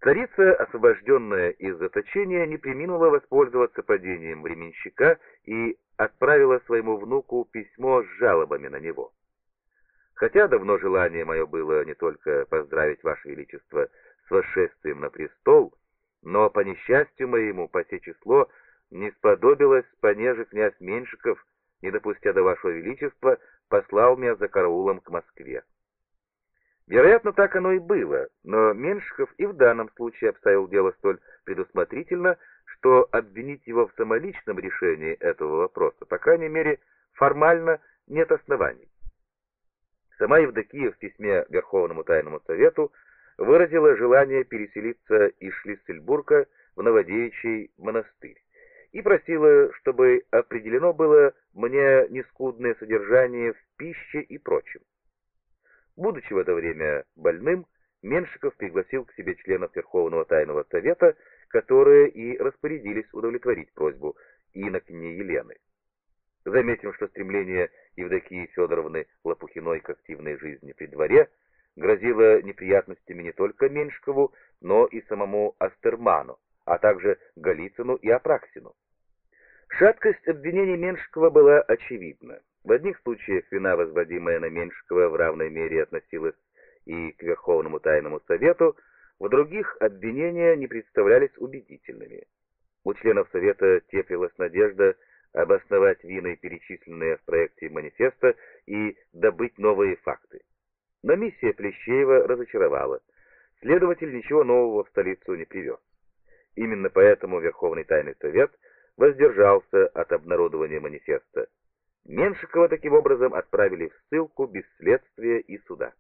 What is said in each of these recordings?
Царица, освобожденная из заточения, не преминула воспользоваться падением временщика и отправила своему внуку письмо с жалобами на него. Хотя давно желание мое было не только поздравить Ваше Величество с восшествием на престол, но по несчастью моему по сей число не сподобилось, понеже князь Меньшиков, не допустя до Вашего Величества, послал меня за караулом к Москве. Вероятно, так оно и было, но Меньшиков и в данном случае обставил дело столь предусмотрительно, что обвинить его в самоличном решении этого вопроса, по крайней мере, формально нет оснований. Сама Евдокия в письме Верховному Тайному Совету выразила желание переселиться из Шлиссельбурга в Новодевичий монастырь и просила, чтобы определено было мне нескудное содержание в пище и прочем. Будучи в это время больным, Меньшиков пригласил к себе членов Верховного Тайного Совета, которые и распорядились удовлетворить просьбу инокини Елены. Заметим, что стремление Евдокии Федоровны Лопухиной к активной жизни при дворе грозило неприятностями не только Меньшикову, но и самому Астерману, а также Голицыну и Апраксину. Шаткость обвинений Меньшикова была очевидна. В одних случаях вина, возводимая на Меньшикова, в равной мере относилась и к Верховному Тайному Совету, в других обвинения не представлялись убедительными. У членов Совета теплилась надежда обосновать вины, перечисленные в проекте манифеста, и добыть новые факты. Но миссия Плещеева разочаровала. Следователь ничего нового в столицу не привез. Именно поэтому Верховный Тайный Совет воздержался от обнародования манифеста. Меньшикова таким образом отправили в ссылку без следствия и суда.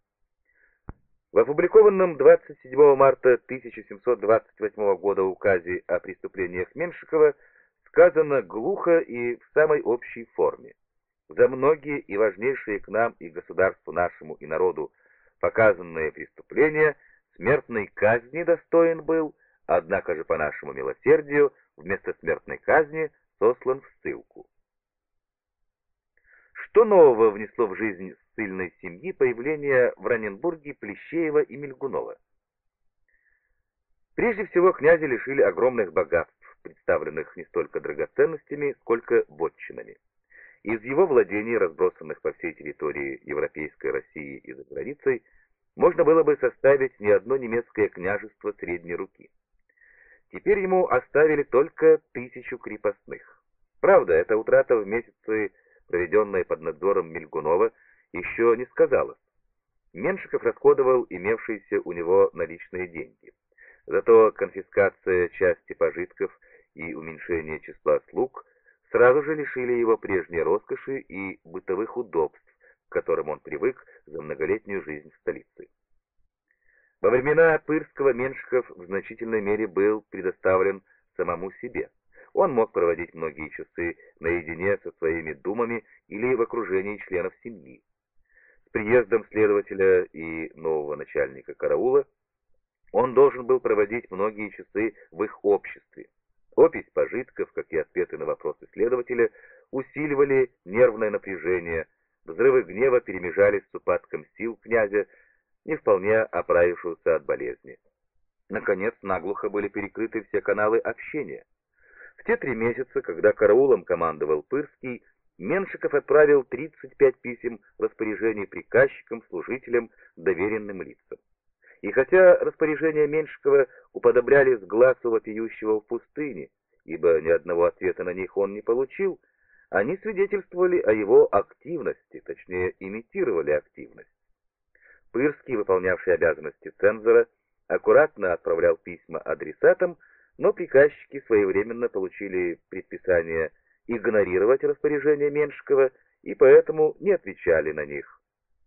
В опубликованном 27 марта 1728 года указе о преступлениях Меньшикова сказано глухо и в самой общей форме. За многие и важнейшие к нам и государству нашему и народу показанные преступления смертной казни достоин был, однако же по нашему милосердию вместо смертной казни сослан в ссылку. Что нового внесло в жизнь ссыльной семьи появление в Раненбурге Плещеева и Мильгунова? Прежде всего, князя лишили огромных богатств, представленных не столько драгоценностями, сколько вотчинами. Из его владений, разбросанных по всей территории Европейской России и за границей, можно было бы составить не одно немецкое княжество средней руки. Теперь ему оставили только 1000 крепостных. Правда, эта утрата в месяцы, проведенная под надзором Мильгунова, еще не сказалась. Меньшиков расходовал имевшиеся у него наличные деньги. Зато конфискация части пожитков и уменьшение числа слуг сразу же лишили его прежней роскоши и бытовых удобств, к которым он привык за многолетнюю жизнь в столице. Во времена Пырского Меньшиков в значительной мере был предоставлен самому себе. Он мог проводить многие часы наедине со своими думами или в окружении членов семьи. С приездом следователя и нового начальника караула он должен был проводить многие часы в их обществе. Опись пожитков, как и ответы на вопросы следователя, усиливали нервное напряжение, взрывы гнева перемежались с упадком сил князя, не вполне оправившегося от болезни. Наконец, наглухо были перекрыты все каналы общения. В те 3 месяца, когда караулом командовал Пырский, Меньшиков отправил 35 писем распоряжений приказчикам, служителям, доверенным лицам. И хотя распоряжения Меньшикова уподоблялись глазу вопиющего в пустыне, ибо ни одного ответа на них он не получил, они свидетельствовали о его активности, точнее, имитировали активность. Пырский, выполнявший обязанности цензора, аккуратно отправлял письма адресатам, но приказчики своевременно получили предписание игнорировать распоряжения Меньшикова и поэтому не отвечали на них.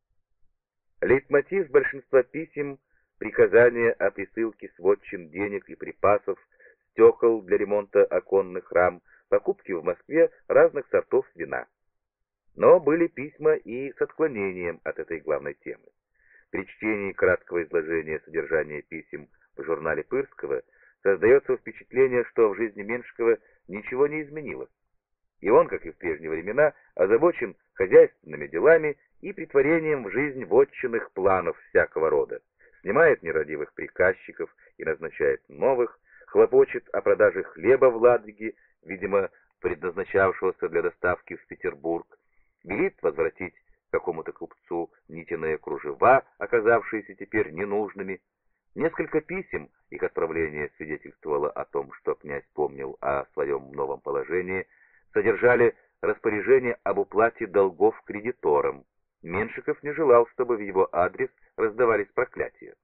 Лейтмотив большинства писем — приказания о присылке сводчин денег и припасов, стекол для ремонта оконных рам, покупки в Москве разных сортов вина. Но были письма и с отклонением от этой главной темы. При чтении краткого изложения содержания писем в журнале Пырского создается впечатление, что в жизни Меньшикова ничего не изменилось. И он, как и в прежние времена, озабочен хозяйственными делами и притворением в жизнь вотчинных планов всякого рода, снимает нерадивых приказчиков и назначает новых, хлопочет о продаже хлеба в Ладоге, видимо, предназначавшегося для доставки в Петербург, велит возвратить какому-то купцу нитяные кружева, оказавшиеся теперь ненужными. Несколько писем, их отправление свидетельствовало о том, что князь помнил о своем новом положении, содержали распоряжение об уплате долгов кредиторам. Меншиков не желал, чтобы в его адрес раздавались проклятия.